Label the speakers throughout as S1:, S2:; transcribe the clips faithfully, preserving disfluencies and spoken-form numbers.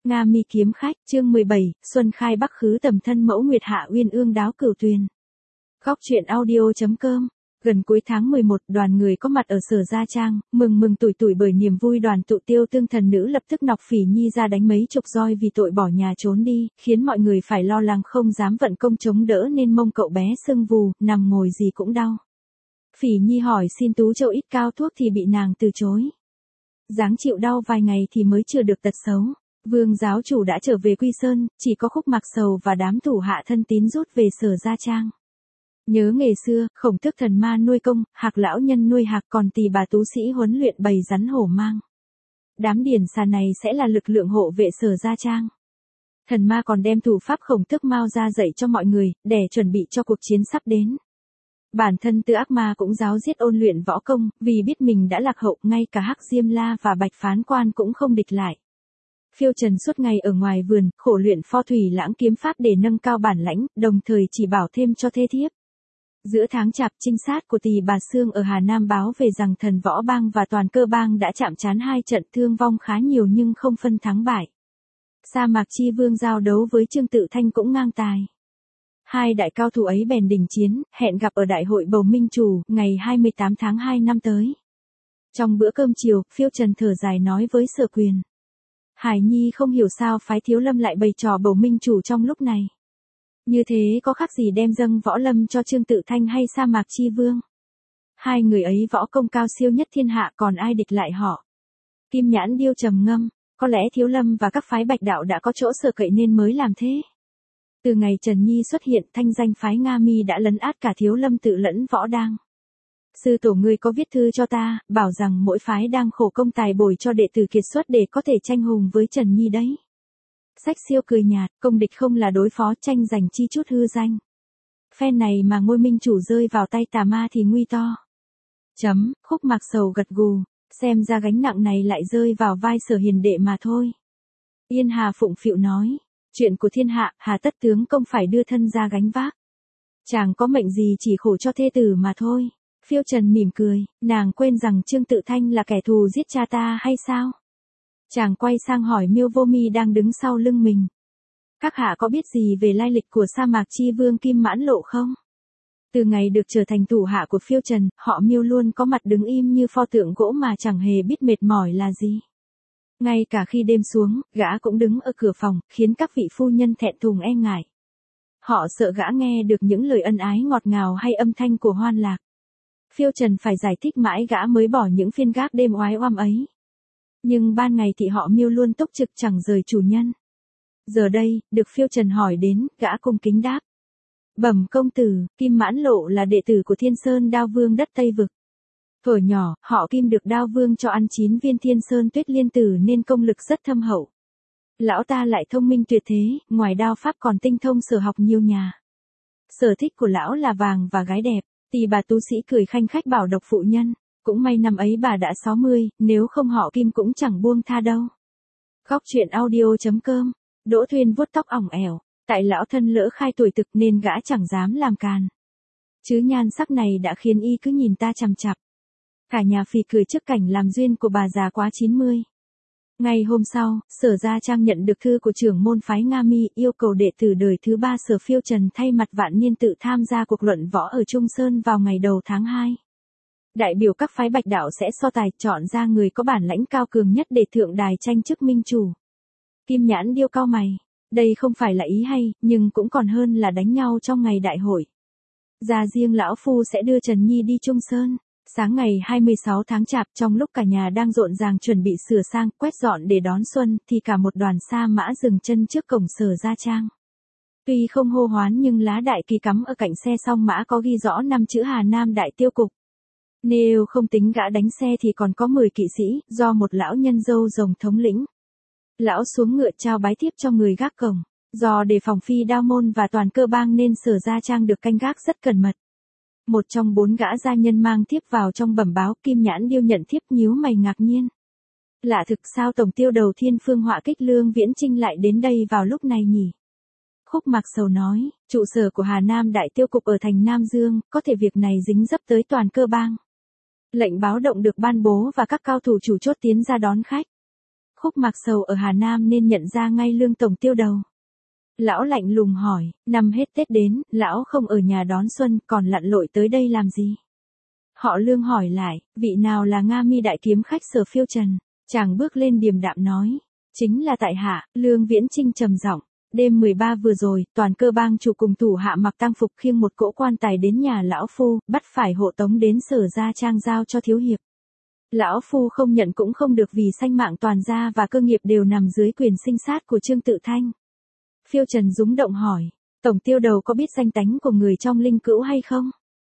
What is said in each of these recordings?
S1: Nga Mi kiếm khách, chương mười bảy, Xuân khai Bắc khứ tầm thân mẫu Nguyệt Hạ Uyên ương đáo cửu tuyền. Góc truyện audio.com. Gần cuối tháng mười một, đoàn người có mặt ở Sở Gia Trang, mừng mừng tủi tủi bởi niềm vui đoàn tụ. Tiêu Tương thần nữ lập tức nọc Phỉ Nhi ra đánh mấy chục roi vì tội bỏ nhà trốn đi, khiến mọi người phải lo lắng không dám vận công chống đỡ nên mông cậu bé sưng vù, nằm ngồi gì cũng đau. Phỉ Nhi hỏi xin Tú Châu ít cao thuốc thì bị nàng từ chối. Dáng chịu đau vài ngày thì mới chữa được tật xấu. Vương giáo chủ đã trở về Quy Sơn, chỉ có Khúc Mạc Sầu và đám thủ hạ thân tín rút về Sở Gia Trang. Nhớ ngày xưa, Khổng Tước thần ma nuôi công, Hạc lão nhân nuôi hạc, còn Tỳ bà tú sĩ huấn luyện bầy rắn hổ mang. Đám điển xà này sẽ là lực lượng hộ vệ Sở Gia Trang. Thần ma còn đem thủ pháp Khổng Tước Mao ra dạy cho mọi người, để chuẩn bị cho cuộc chiến sắp đến. Bản thân Tư Ác Ma cũng giáo giết ôn luyện võ công, vì biết mình đã lạc hậu, ngay cả Hắc Diêm La và Bạch Phán Quan cũng không địch lại. Phiêu Trần suốt ngày ở ngoài vườn, khổ luyện pho thủy lãng kiếm pháp để nâng cao bản lãnh, đồng thời chỉ bảo thêm cho thê thiếp. Giữa tháng Chạp, trinh sát của Tỳ bà Sương ở Hà Nam báo về rằng Thần Võ Bang và Toàn Cơ Bang đã chạm trán hai trận, thương vong khá nhiều nhưng không phân thắng bại. Sa Mạc Chi Vương giao đấu với Trương Tự Thanh cũng ngang tài. Hai đại cao thủ ấy bèn đình chiến, hẹn gặp ở Đại hội Bầu Minh Chủ, ngày hai mươi tám tháng hai năm tới. Trong bữa cơm chiều, Phiêu Trần thở dài nói với Sở Quyền. Hải Nhi không hiểu sao phái Thiếu Lâm lại bày trò Bầu Minh Chủ trong lúc này. Như thế có khác gì đem dâng võ lâm cho Trương Tự Thanh hay Sa Mạc Chi Vương. Hai người ấy võ công cao siêu nhất thiên hạ, còn ai địch lại họ. Kim Nhãn Điêu trầm ngâm, có lẽ Thiếu Lâm và các phái Bạch Đạo đã có chỗ sợ cậy nên mới làm thế. Từ ngày Trần Nhi xuất hiện, thanh danh phái Nga Mi đã lấn át cả Thiếu Lâm tự lẫn võ đang. Sư tổ ngươi có viết thư cho ta, bảo rằng mỗi phái đang khổ công tài bồi cho đệ tử kiệt xuất để có thể tranh hùng với Trần Nhi đấy. Sách Siêu cười nhạt, công địch không là đối phó, tranh giành chi chút hư danh. Phen này mà ngôi minh chủ rơi vào tay tà ma thì nguy to. Chấm, Khúc Mạc Sầu gật gù, xem ra gánh nặng này lại rơi vào vai Sở hiền đệ mà thôi. Yên Hà phụng phịu nói, chuyện của thiên hạ, hà tất tướng công phải đưa thân ra gánh vác. Chàng có mệnh gì chỉ khổ cho thê tử mà thôi. Phiêu Trần mỉm cười, nàng quên rằng Trương Tự Thanh là kẻ thù giết cha ta hay sao? Chàng quay sang hỏi Miêu Vô Mi đang đứng sau lưng mình. Các hạ có biết gì về lai lịch của Sa Mạc Chi Vương Kim Mãn Lộ không? Từ ngày được trở thành thủ hạ của Phiêu Trần, họ Miêu luôn có mặt đứng im như pho tượng gỗ mà chẳng hề biết mệt mỏi là gì. Ngay cả khi đêm xuống, gã cũng đứng ở cửa phòng, khiến các vị phu nhân thẹn thùng e ngại. Họ sợ gã nghe được những lời ân ái ngọt ngào hay âm thanh của hoan lạc. Phiêu Trần phải giải thích mãi gã mới bỏ những phiên gác đêm oái oăm ấy. Nhưng ban ngày thì họ Miêu luôn túc trực chẳng rời chủ nhân. Giờ đây, được Phiêu Trần hỏi đến, gã cung kính đáp. Bẩm công tử, Kim Mãn Lộ là đệ tử của Thiên Sơn Đao Vương đất Tây Vực. Thuở nhỏ, họ Kim được Đao Vương cho ăn chín viên Thiên Sơn Tuyết Liên Tử nên công lực rất thâm hậu. Lão ta lại thông minh tuyệt thế, ngoài đao pháp còn tinh thông sở học nhiều nhà. Sở thích của lão là vàng và gái đẹp. Tỳ bà tú sĩ cười khanh khách bảo độc phụ nhân, cũng may năm ấy bà đã sáu mươi, nếu không họ Kim cũng chẳng buông tha đâu. Góc truyện audio.com. Đỗ Thuyên vuốt tóc ỏng ẻo, tại lão thân lỡ khai tuổi thực nên gã chẳng dám làm càn. Chứ nhan sắc này đã khiến y cứ nhìn ta chằm chặp. Cả nhà phì cười trước cảnh làm duyên của bà già quá chín mươi. Ngày hôm sau, Sở Gia Trang nhận được thư của trưởng môn phái Nga Mi yêu cầu đệ tử đời thứ ba Sở Phiêu Trần thay mặt Vạn Niên tự tham gia cuộc luận võ ở Trung Sơn vào ngày đầu tháng hai. Đại biểu các phái Bạch Đạo sẽ so tài chọn ra người có bản lãnh cao cường nhất để thượng đài tranh chức minh chủ. Kim Nhãn Điêu cau mày, đây không phải là ý hay, nhưng cũng còn hơn là đánh nhau trong ngày đại hội. Gia riêng lão phu sẽ đưa Trần Nhi đi Trung Sơn. Sáng ngày hai mươi sáu tháng Chạp, trong lúc cả nhà đang rộn ràng chuẩn bị sửa sang, quét dọn để đón xuân, thì cả một đoàn sa mã dừng chân trước cổng Sở Gia Trang. Tuy không hô hoán nhưng lá đại kỳ cắm ở cạnh xe song mã có ghi rõ năm chữ Hà Nam Đại Tiêu Cục. Nếu không tính gã đánh xe thì còn có mười kỵ sĩ, do một lão nhân râu rồng thống lĩnh. Lão xuống ngựa trao bái tiếp cho người gác cổng. Do đề phòng Phi Đao Môn và Toàn Cơ Bang nên Sở Gia Trang được canh gác rất cẩn mật. Một trong bốn gã gia nhân mang thiếp vào trong bẩm báo, Kim Nhãn Điêu nhận thiếp nhíu mày ngạc nhiên. Lạ thực sao tổng tiêu đầu Thiên Phương họa kích Lương Viễn Trinh lại đến đây vào lúc này nhỉ? Khúc Mạc Sầu nói, trụ sở của Hà Nam Đại Tiêu Cục ở thành Nam Dương, có thể việc này dính dấp tới Toàn Cơ Bang. Lệnh báo động được ban bố và các cao thủ chủ chốt tiến ra đón khách. Khúc Mạc Sầu ở Hà Nam nên nhận ra ngay Lương tổng tiêu đầu. Lão lạnh lùng hỏi, năm hết Tết đến, lão không ở nhà đón xuân, còn lặn lội tới đây làm gì? Họ Lương hỏi lại, vị nào là Nga Mi đại kiếm khách Sở Phiêu Trần? Chàng bước lên điềm đạm nói, chính là tại hạ. Lương Viễn Chinh trầm giọng, đêm mười ba vừa rồi, toàn cơ bang chủ cùng thủ hạ mặc tang phục khiêng một cỗ quan tài đến nhà lão phu, bắt phải hộ tống đến Sở Gia Trang giao cho thiếu hiệp. Lão phu không nhận cũng không được vì sanh mạng toàn gia và cơ nghiệp đều nằm dưới quyền sinh sát của Trương Tự Thanh. Phiêu Trần rúng động hỏi, tổng tiêu đầu có biết danh tánh của người trong linh cữu hay không?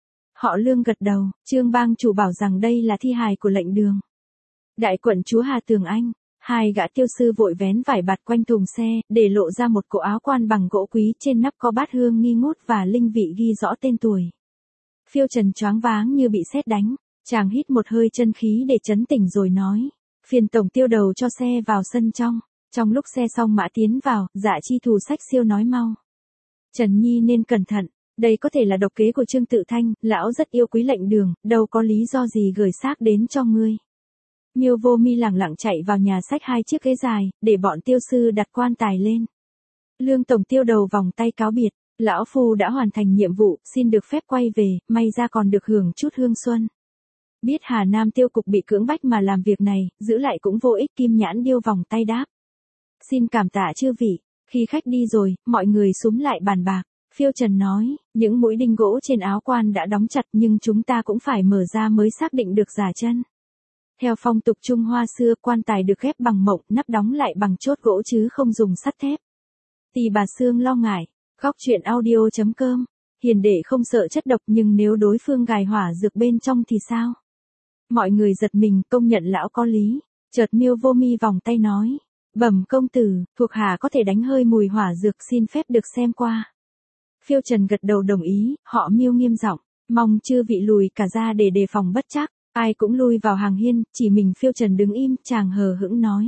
S1: Họ Lương gật đầu, Trương bang chủ bảo rằng đây là thi hài của lệnh đường. Đại quận chúa Hà Tường Anh, hai gã tiêu sư vội vén vải bạt quanh thùng xe, để lộ ra một cổ áo quan bằng gỗ quý, trên nắp có bát hương nghi ngút và linh vị ghi rõ tên tuổi. Phiêu Trần choáng váng như bị sét đánh, chàng hít một hơi chân khí để trấn tỉnh rồi nói, phiền tổng tiêu đầu cho xe vào sân trong. Trong lúc xe xong mã tiến vào, Dạ Chi Thù xách siêu nói mau. Trần Nhi nên cẩn thận, đây có thể là độc kế của Trương Tự Thanh, lão rất yêu quý lệnh đường, đâu có lý do gì gửi xác đến cho ngươi. Miêu Vô Mi lẳng lặng chạy vào nhà xách hai chiếc ghế dài, để bọn tiêu sư đặt quan tài lên. Lương tổng tiêu đầu vòng tay cáo biệt, lão phu đã hoàn thành nhiệm vụ, xin được phép quay về, may ra còn được hưởng chút hương xuân. Biết Hà Nam tiêu cục bị cưỡng bách mà làm việc này, giữ lại cũng vô ích. Kim Nhãn Điêu vòng tay đáp. Xin cảm tạ chư vị. Khi khách đi rồi, mọi người xúm lại bàn bạc. Phiêu Trần nói, những mũi đinh gỗ trên áo quan đã đóng chặt nhưng chúng ta cũng phải mở ra mới xác định được giả chân. Theo phong tục Trung Hoa xưa, quan tài được ghép bằng mộng, nắp đóng lại bằng chốt gỗ chứ không dùng sắt thép. Tỳ Bà Sương lo ngại. Góc truyện audio chấm com. Hiền đệ không sợ chất độc nhưng nếu đối phương gài hỏa dược bên trong thì sao? Mọi người giật mình, công nhận lão có lý. Chợt Miêu Vô Mi vòng tay nói, bẩm công tử, thuộc hạ có thể đánh hơi mùi hỏa dược, xin phép được xem qua. Phiêu Trần gật đầu đồng ý. Họ Miêu nghiêm giọng, mong chư vị lùi cả ra để đề phòng bất trắc. Ai cũng lui vào hàng hiên, chỉ mình Phiêu Trần đứng im. Chàng hờ hững nói,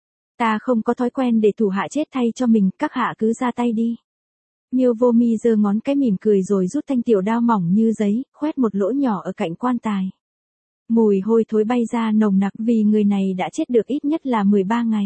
S1: ta không có thói quen để thủ hạ chết thay cho mình, các hạ cứ ra tay đi. Miêu Vô Mi giơ ngón cái mỉm cười rồi rút thanh tiểu đao mỏng như giấy, khoét một lỗ nhỏ ở cạnh quan tài. Mùi hôi thối bay ra nồng nặc, vì người này đã chết được ít nhất là mười ba ngày.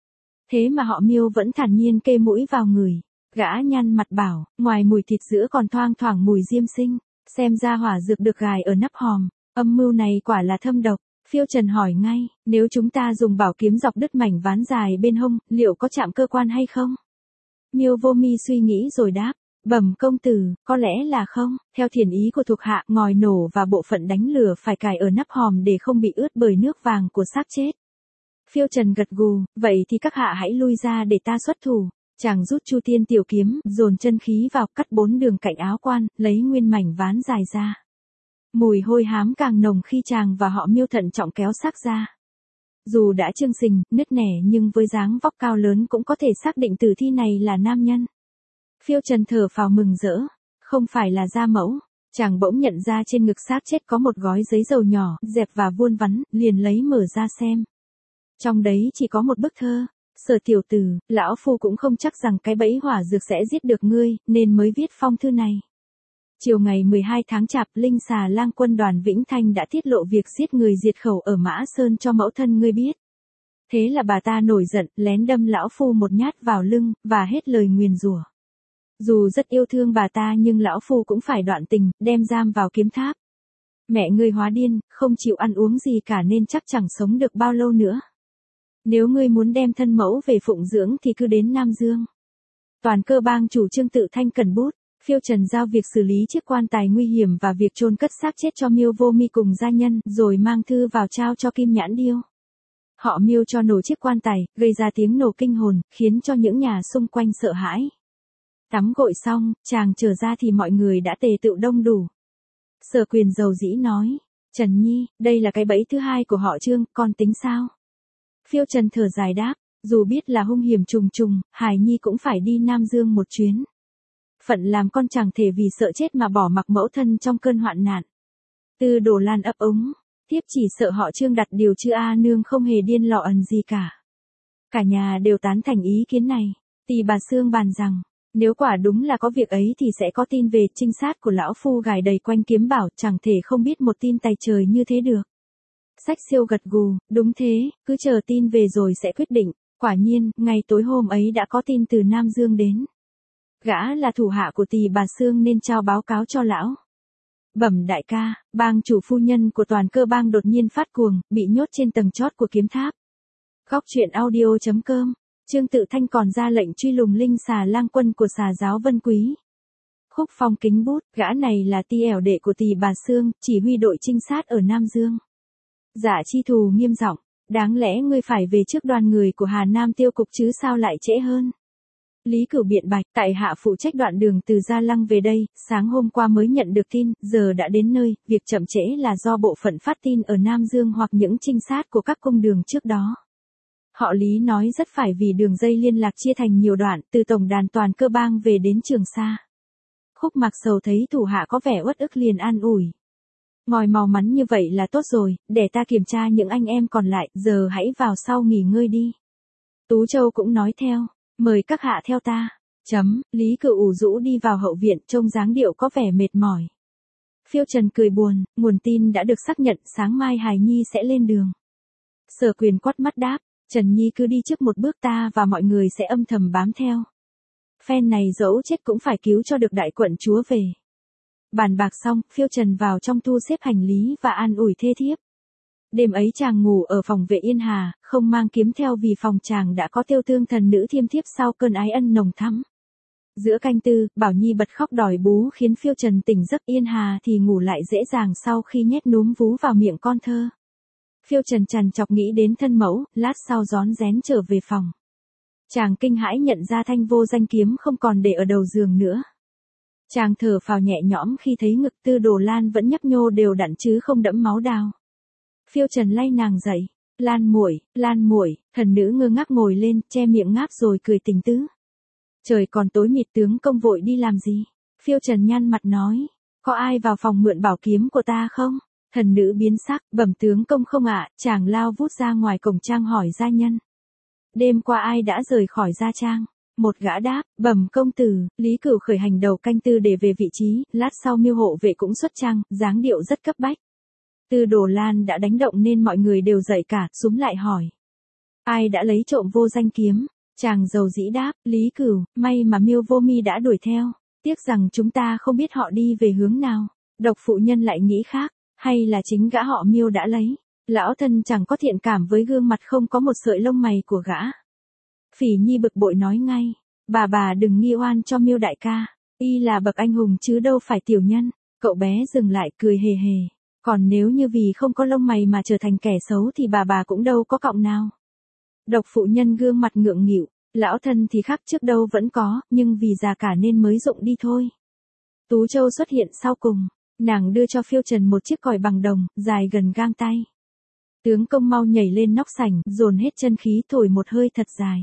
S1: Thế mà họ Miêu vẫn thản nhiên kê mũi vào người. Gã nhăn mặt bảo, ngoài mùi thịt sữa còn thoang thoảng mùi diêm sinh, xem ra hỏa dược được gài ở nắp hòm, âm mưu này quả là thâm độc. Phiêu Trần hỏi ngay, nếu chúng ta dùng bảo kiếm dọc đứt mảnh ván dài bên hông, liệu có chạm cơ quan hay không? Miêu Vô Mi suy nghĩ rồi đáp, bẩm công tử, có lẽ là không. Theo thiền ý của thuộc hạ, ngòi nổ và bộ phận đánh lửa phải cài ở nắp hòm để không bị ướt bởi nước vàng của xác chết. Phiêu Trần gật gù, vậy thì các hạ hãy lui ra để ta xuất thủ. Chàng rút Chu Thiên tiểu kiếm, dồn chân khí vào, cắt bốn đường cạnh áo quan, lấy nguyên mảnh ván dài ra. Mùi hôi hám càng nồng khi chàng và họ Miêu thận trọng kéo xác ra. Dù đã chưng sình, nứt nẻ nhưng với dáng vóc cao lớn cũng có thể xác định tử thi này là nam nhân. Phiêu Trần thở phào mừng rỡ, không phải là gia mẫu. Chàng bỗng nhận ra trên ngực xác chết có một gói giấy dầu nhỏ, dẹp và vuông vắn, liền lấy mở ra xem. Trong đấy chỉ có một bức thơ. Sở tiểu tử, lão phu cũng không chắc rằng cái bẫy hỏa dược sẽ giết được ngươi, nên mới viết phong thư này. Chiều ngày mười hai tháng Chạp, Linh Xà Lang quân đoàn Vĩnh Thanh đã tiết lộ việc giết người diệt khẩu ở Mã Sơn cho mẫu thân ngươi biết. Thế là bà ta nổi giận, lén đâm lão phu một nhát vào lưng, và hết lời nguyền rủa. Dù rất yêu thương bà ta nhưng lão phu cũng phải đoạn tình, đem giam vào kiếm tháp. Mẹ ngươi hóa điên, không chịu ăn uống gì cả nên chắc chẳng sống được bao lâu nữa. Nếu ngươi muốn đem thân mẫu về phụng dưỡng thì cứ đến Nam Dương. Toàn cơ bang chủ Trương Tự Thanh cần bút. Phiêu Trần giao việc xử lý chiếc quan tài nguy hiểm và việc chôn cất xác chết cho Miêu Vô Mi cùng gia nhân, rồi mang thư vào trao cho Kim Nhãn Điêu. Họ Miêu cho nổ chiếc quan tài, gây ra tiếng nổ kinh hồn, khiến cho những nhà xung quanh sợ hãi. Tắm gội xong, chàng trở ra thì mọi người đã tề tựu đông đủ. Sở Quyền dầu dĩ nói, Trần Nhi, đây là cái bẫy thứ hai của họ Trương, con tính sao? Phiêu Trần thở dài đáp, dù biết là hung hiểm trùng trùng, Hải Nhi cũng phải đi Nam Dương một chuyến. Phận làm con chẳng thể vì sợ chết mà bỏ mặc mẫu thân trong cơn hoạn nạn. Tư Đồ Lan ấp ống, tiếp chỉ sợ họ Trương đặt điều chứ A nương không hề điên lọ ẩn gì cả. Cả nhà đều tán thành ý kiến này. Tỳ Bà Sương bàn rằng, nếu quả đúng là có việc ấy thì sẽ có tin về trinh sát của lão phu gài đầy quanh kiếm bảo, chẳng thể không biết một tin tài trời như thế được. Sách siêu gật gù, đúng thế, cứ chờ tin về rồi sẽ quyết định. Quả nhiên, ngày tối hôm ấy đã có tin từ Nam Dương đến. Gã là thủ hạ của Tỳ Bà Xương nên trao báo cáo cho lão. Bẩm đại ca, bang chủ phu nhân của toàn cơ bang đột nhiên phát cuồng, bị nhốt trên tầng chót của kiếm tháp. Góc truyện audio chấm com, Trương Tự Thanh còn ra lệnh truy lùng linh xà lang quân của xà giáo Vân Quý. Khúc Phong kính bút, gã này là ti ẻo đệ của Tỳ Bà Xương, chỉ huy đội trinh sát ở Nam Dương. Dạ Chi Thù nghiêm giọng, đáng lẽ ngươi phải về trước đoàn người của Hà Nam tiêu cục chứ sao lại trễ hơn. Lý Cửu biện bạch, tại hạ phụ trách đoạn đường từ Gia Lăng về đây, sáng hôm qua mới nhận được tin, giờ đã đến nơi, việc chậm trễ là do bộ phận phát tin ở Nam Dương hoặc những trinh sát của các cung đường trước đó. Họ Lý nói rất phải vì đường dây liên lạc chia thành nhiều đoạn, từ tổng đàn toàn cơ bang về đến Trường Sa. Khúc Mạc Sầu thấy thủ hạ có vẻ uất ức liền an ủi. Ngồi mau mắn như vậy là tốt rồi, để ta kiểm tra những anh em còn lại, giờ hãy vào sau nghỉ ngơi đi. Tú Châu cũng nói theo, mời các hạ theo ta. Chấm, Lý Cửu ủ rũ đi vào hậu viện, trông dáng điệu có vẻ mệt mỏi. Phiêu Trần cười buồn, nguồn tin đã được xác nhận, sáng mai Hài Nhi sẽ lên đường. Sở Quyền quát mắt đáp, Trần Nhi cứ đi trước một bước, ta và mọi người sẽ âm thầm bám theo. Phen này dẫu chết cũng phải cứu cho được đại quận chúa về. Bàn bạc xong, Phiêu Trần vào trong thu xếp hành lý và an ủi thê thiếp. Đêm ấy chàng ngủ ở phòng vệ Yên Hà, không mang kiếm theo vì phòng chàng đã có Tiêu Tương thần nữ thiêm thiếp sau cơn ái ân nồng thắm. Giữa canh tư, Bảo Nhi bật khóc đòi bú khiến Phiêu Trần tỉnh giấc, Yên Hà thì ngủ lại dễ dàng sau khi nhét núm vú vào miệng con thơ. Phiêu Trần trằn trọc nghĩ đến thân mẫu, lát sau rón rén trở về phòng. Chàng kinh hãi nhận ra thanh vô danh kiếm không còn để ở đầu giường nữa. Chàng thở phào nhẹ nhõm khi thấy ngực Tư Đồ Lan vẫn nhấp nhô đều đặn chứ không đẫm máu đào. Phiêu Trần lay nàng dậy, Lan muội, Lan muội, thần nữ ngơ ngác ngồi lên, che miệng ngáp rồi cười tình tứ. Trời còn tối mịt, tướng công vội đi làm gì? Phiêu Trần nhăn mặt nói, có ai vào phòng mượn bảo kiếm của ta không? Thần nữ biến sắc, bẩm tướng công không ạ, chàng lao vút ra ngoài cổng trang hỏi gia nhân. Đêm qua ai đã rời khỏi gia trang? Một gã đáp, bẩm công tử, Lý Cửu khởi hành đầu canh tư để về vị trí, lát sau Miêu hộ vệ cũng xuất trang, dáng điệu rất cấp bách. Tư Đồ Lan đã đánh động nên mọi người đều dậy cả, súm lại hỏi. Ai đã lấy trộm vô danh kiếm? Chàng dầu dĩ đáp, Lý Cửu, may mà Miêu Vô Mi đã đuổi theo, tiếc rằng chúng ta không biết họ đi về hướng nào. Độc phụ nhân lại nghĩ khác, hay là chính gã họ Miêu đã lấy. Lão thân chẳng có thiện cảm với gương mặt không có một sợi lông mày của gã. Phỉ Nhi bực bội nói ngay, bà bà đừng nghi oan cho Miêu đại ca, y là bậc anh hùng chứ đâu phải tiểu nhân. Cậu bé dừng lại cười hề hề, còn nếu như vì không có lông mày mà trở thành kẻ xấu thì bà bà cũng đâu có cọng nào. Độc phụ nhân gương mặt ngượng nghịu, lão thân thì khác trước đâu vẫn có, nhưng vì già cả nên mới rụng đi thôi. Tú Châu xuất hiện sau cùng, nàng đưa cho Phiêu Trần một chiếc còi bằng đồng, dài gần gang tay. Tướng công mau nhảy lên nóc sảnh, dồn hết chân khí thổi một hơi thật dài.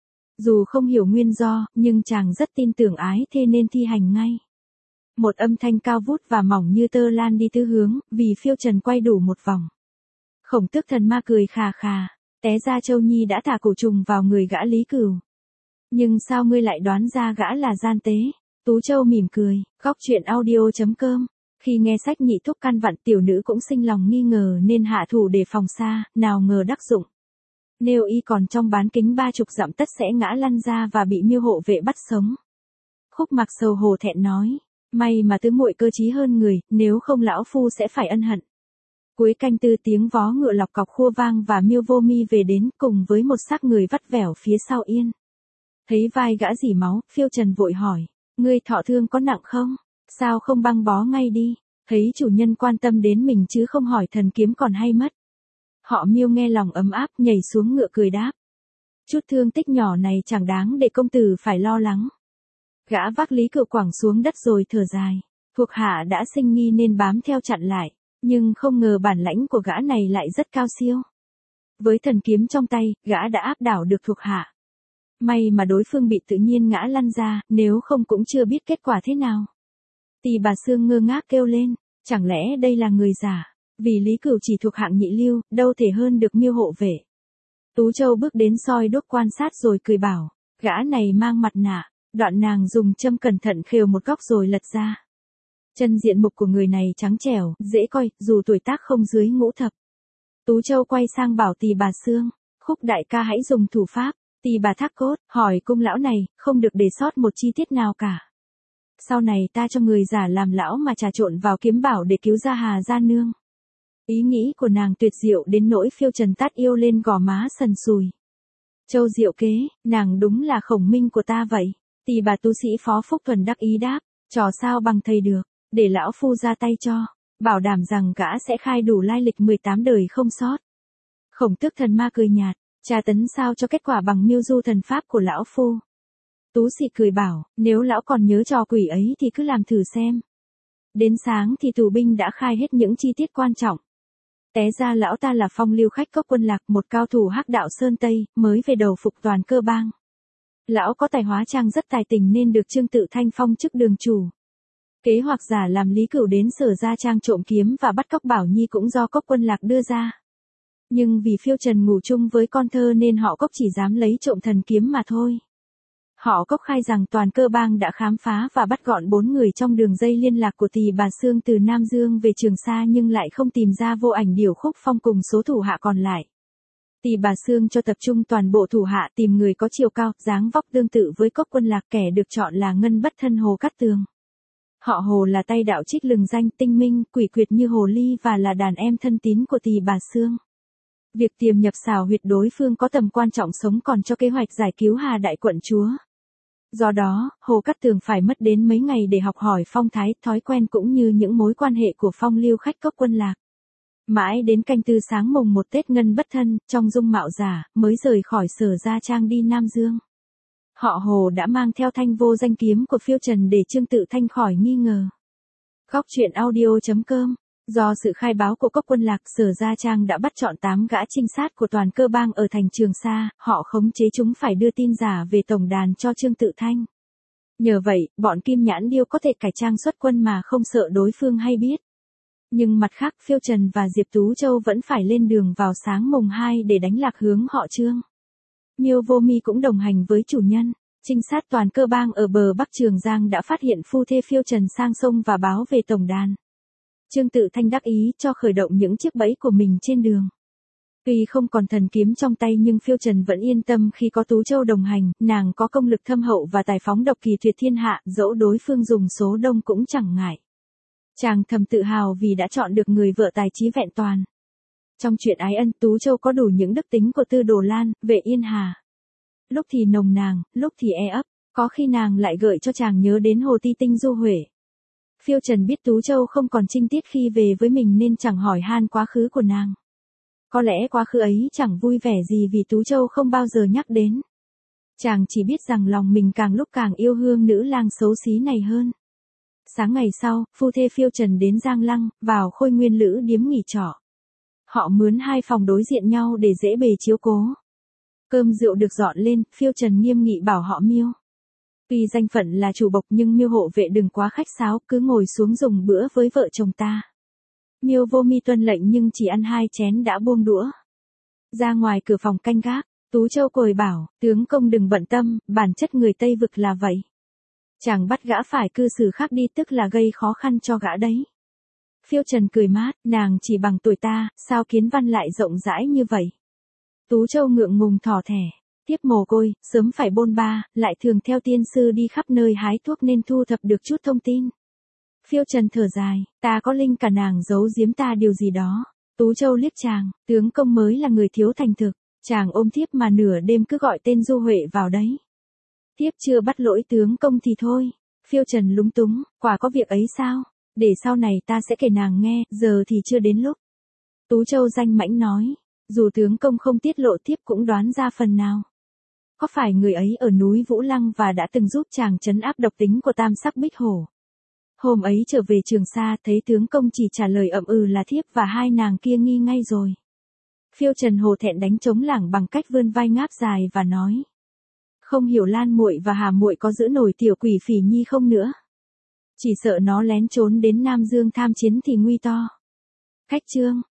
S1: Dù không hiểu nguyên do, nhưng chàng rất tin tưởng ái thê nên thi hành ngay. Một âm thanh cao vút và mỏng như tơ lan đi tứ hướng, vì Phiêu Trần quay đủ một vòng. Khổng Tước thần ma cười khà khà, té ra Châu Nhi đã thả cổ trùng vào người gã Lý Cửu. Nhưng sao ngươi lại đoán ra gã là gian tế? Tú Châu mỉm cười, góc truyện audio chấm com. Khi nghe sách nhị thúc căn vặn, tiểu nữ cũng sinh lòng nghi ngờ nên hạ thủ để phòng xa, nào ngờ đắc dụng. Nếu y còn trong bán kính ba chục dặm tất sẽ ngã lăn ra và bị Miêu hộ vệ bắt sống. Khúc Mạc Sầu hổ thẹn nói, may mà tứ muội cơ trí hơn người, nếu không lão phu sẽ phải ân hận. Cuối canh tư, tiếng vó ngựa lọc cọc khua vang và Miêu Vô Mi về đến cùng với một xác người vắt vẻo phía sau yên. Thấy vai gã rỉ máu, Phiêu Trần vội hỏi, ngươi thọ thương có nặng không? Sao không băng bó ngay đi? Thấy chủ nhân quan tâm đến mình chứ không hỏi thần kiếm còn hay mất. Họ Miêu nghe lòng ấm áp, nhảy xuống ngựa cười đáp. Chút thương tích nhỏ này chẳng đáng để công tử phải lo lắng. Gã vác Lý Cửu quẳng xuống đất rồi thở dài. Thuộc hạ đã sinh nghi nên bám theo chặn lại, nhưng không ngờ bản lãnh của gã này lại rất cao siêu. Với thần kiếm trong tay, gã đã áp đảo được thuộc hạ. May mà đối phương bị tự nhiên ngã lăn ra, nếu không cũng chưa biết kết quả thế nào. Tỳ Bà Xương ngơ ngác kêu lên, chẳng lẽ đây là người giả? Vì Lý Cửu chỉ thuộc hạng nhị lưu, đâu thể hơn được Miêu hộ vệ. Tú Châu bước đến soi đốt quan sát rồi cười bảo, gã này mang mặt nạ. Đoạn nàng dùng châm cẩn thận khều một góc rồi lật ra. Chân diện mục của người này trắng trẻo, dễ coi, dù tuổi tác không dưới ngũ thập. Tú Châu quay sang bảo Tỳ bà Sương, Khúc đại ca hãy dùng thủ pháp. Tỳ bà thác cốt, hỏi cung lão này, không được để sót một chi tiết nào cả. Sau này ta cho người giả làm lão mà trà trộn vào kiếm bảo để cứu ra Hà gia nương. Ý nghĩ của nàng tuyệt diệu đến nỗi Phiêu Trần tát yêu lên gò má sần sùi. Châu diệu kế, nàng đúng là khổng minh của ta vậy. Tỳ bà tu sĩ Phó Phúc Thuần đắc ý đáp, trò sao bằng thầy được, để lão phu ra tay cho, bảo đảm rằng gã sẽ khai đủ lai lịch mười tám đời không sót. Khổng Tước thần ma cười nhạt, tra tấn sao cho kết quả bằng miêu du thần pháp của lão phu. Tú Sĩ cười bảo, nếu lão còn nhớ trò quỷ ấy thì cứ làm thử xem. Đến sáng thì tù binh đã khai hết những chi tiết quan trọng. Té ra lão ta là Phong Lưu khách Cốc Quân Lạc, một cao thủ hắc đạo Sơn Tây, mới về đầu phục toàn cơ bang. Lão có tài hóa trang rất tài tình nên được Trương Tự Thanh phong chức đường chủ. Kế hoạch giả làm Lý Cửu đến Sở Gia Trang trộm kiếm và bắt cóc Bảo Nhi cũng do Cốc Quân Lạc đưa ra. Nhưng vì Phiêu Trần ngủ chung với con thơ nên họ Cốc chỉ dám lấy trộm thần kiếm mà thôi. Họ Cốc khai rằng toàn cơ bang đã khám phá và bắt gọn bốn người trong đường dây liên lạc của Tỳ bà Sương từ Nam Dương về Trường Sa nhưng lại không tìm ra Vô Ảnh Điểu Khúc Phong cùng số thủ hạ còn lại. Tỳ bà Sương cho tập trung toàn bộ thủ hạ tìm người có chiều cao, dáng vóc tương tự với Cốc Quân Lạc, kẻ được chọn là Ngân Bất Thân Hồ Cát Tường. Họ Hồ là tay đạo trích lừng danh, tinh minh, quỷ quyệt như hồ ly và là đàn em thân tín của Tỳ bà Sương. Việc tiềm nhập xào huyệt đối phương có tầm quan trọng sống còn cho kế hoạch giải cứu Hà đại quận chúa. Do đó, Hồ Cát Tường phải mất đến mấy ngày để học hỏi phong thái, thói quen cũng như những mối quan hệ của Phong Lưu khách Cốc Quân Lạc. Mãi đến canh tư sáng mùng một Tết Ngân Bất Thân, trong dung mạo giả, mới rời khỏi Sở Gia Trang đi Nam Dương. Họ Hồ đã mang theo thanh vô danh kiếm của Phiêu Trần để Trương Tự Thanh khỏi nghi ngờ. Góc truyện audio chấm com. Do sự khai báo của Cốc Quân Lạc, Sở Gia Trang đã bắt chọn tám gã trinh sát của toàn cơ bang ở thành Trường Sa, họ khống chế chúng phải đưa tin giả về tổng đàn cho Trương Tự Thanh. Nhờ vậy, bọn Kim Nhãn Điêu có thể cải trang xuất quân mà không sợ đối phương hay biết. Nhưng mặt khác, Phiêu Trần và Diệp Tú Châu vẫn phải lên đường vào sáng mùng hai để đánh lạc hướng họ Trương. Miêu Vô Mi cũng đồng hành với chủ nhân. Trinh sát toàn cơ bang ở bờ Bắc Trường Giang đã phát hiện phu thê Phiêu Trần sang sông và báo về tổng đàn. Trương Tự Thanh đắc ý cho khởi động những chiếc bẫy của mình trên đường. Tuy không còn thần kiếm trong tay nhưng Phiêu Trần vẫn yên tâm khi có Tú Châu đồng hành, nàng có công lực thâm hậu và tài phóng độc kỳ tuyệt thiên hạ, dẫu đối phương dùng số đông cũng chẳng ngại. Chàng thầm tự hào vì đã chọn được người vợ tài trí vẹn toàn. Trong chuyện ái ân, Tú Châu có đủ những đức tính của Tư Đồ Lan, Vệ Yên Hà. Lúc thì nồng nàn, lúc thì e ấp, có khi nàng lại gợi cho chàng nhớ đến Hồ Ti Tinh Du Huệ. Phiêu Trần biết Tú Châu không còn trinh tiết khi về với mình nên chẳng hỏi han quá khứ của nàng. Có lẽ quá khứ ấy chẳng vui vẻ gì vì Tú Châu không bao giờ nhắc đến. Chàng chỉ biết rằng lòng mình càng lúc càng yêu hương nữ lang xấu xí này hơn. Sáng ngày sau, phu thê Phiêu Trần đến Giang Lăng, vào Khôi Nguyên Lữ điếm nghỉ trọ. Họ mướn hai phòng đối diện nhau để dễ bề chiếu cố. Cơm rượu được dọn lên, Phiêu Trần nghiêm nghị bảo họ Miêu. Tuy danh phận là chủ bộc nhưng Miêu hộ vệ đừng quá khách sáo, cứ ngồi xuống dùng bữa với vợ chồng ta. Miêu Vô Mi tuân lệnh nhưng chỉ ăn hai chén đã buông đũa. Ra ngoài cửa phòng canh gác, Tú Châu cười bảo, tướng công đừng bận tâm, bản chất người Tây Vực là vậy. Chàng bắt gã phải cư xử khác đi tức là gây khó khăn cho gã đấy. Phiêu Trần cười mát, nàng chỉ bằng tuổi ta, sao kiến văn lại rộng rãi như vậy. Tú Châu ngượng ngùng thỏ thẻ, tiếp mồ côi, sớm phải bôn ba, lại thường theo tiên sư đi khắp nơi hái thuốc nên thu thập được chút thông tin. Phiêu Trần thở dài, ta có linh cả nàng giấu giếm ta điều gì đó. Tú Châu liếc chàng, tướng công mới là người thiếu thành thực, chàng ôm thiếp mà nửa đêm cứ gọi tên Du Huệ vào đấy. Thiếp chưa bắt lỗi tướng công thì thôi. Phiêu Trần lúng túng, quả có việc ấy sao? Để sau này ta sẽ kể nàng nghe, giờ thì chưa đến lúc. Tú Châu danh mãnh nói, dù tướng công không tiết lộ thiếp cũng đoán ra phần nào. Có phải người ấy ở núi Vũ Lăng và đã từng giúp chàng trấn áp độc tính của Tam Sắc Bích Hổ? Hôm ấy trở về Trường Sa thấy tướng công chỉ trả lời ậm ừ là thiếp và hai nàng kia nghi ngay rồi. Phiêu Trần hổ thẹn đánh trống lảng bằng cách vươn vai ngáp dài và nói. Không hiểu Lan muội và Hà muội có giữ nổi tiểu quỷ Phỉ Nhi không nữa. Chỉ sợ nó lén trốn đến Nam Dương tham chiến thì nguy to. Khách chương.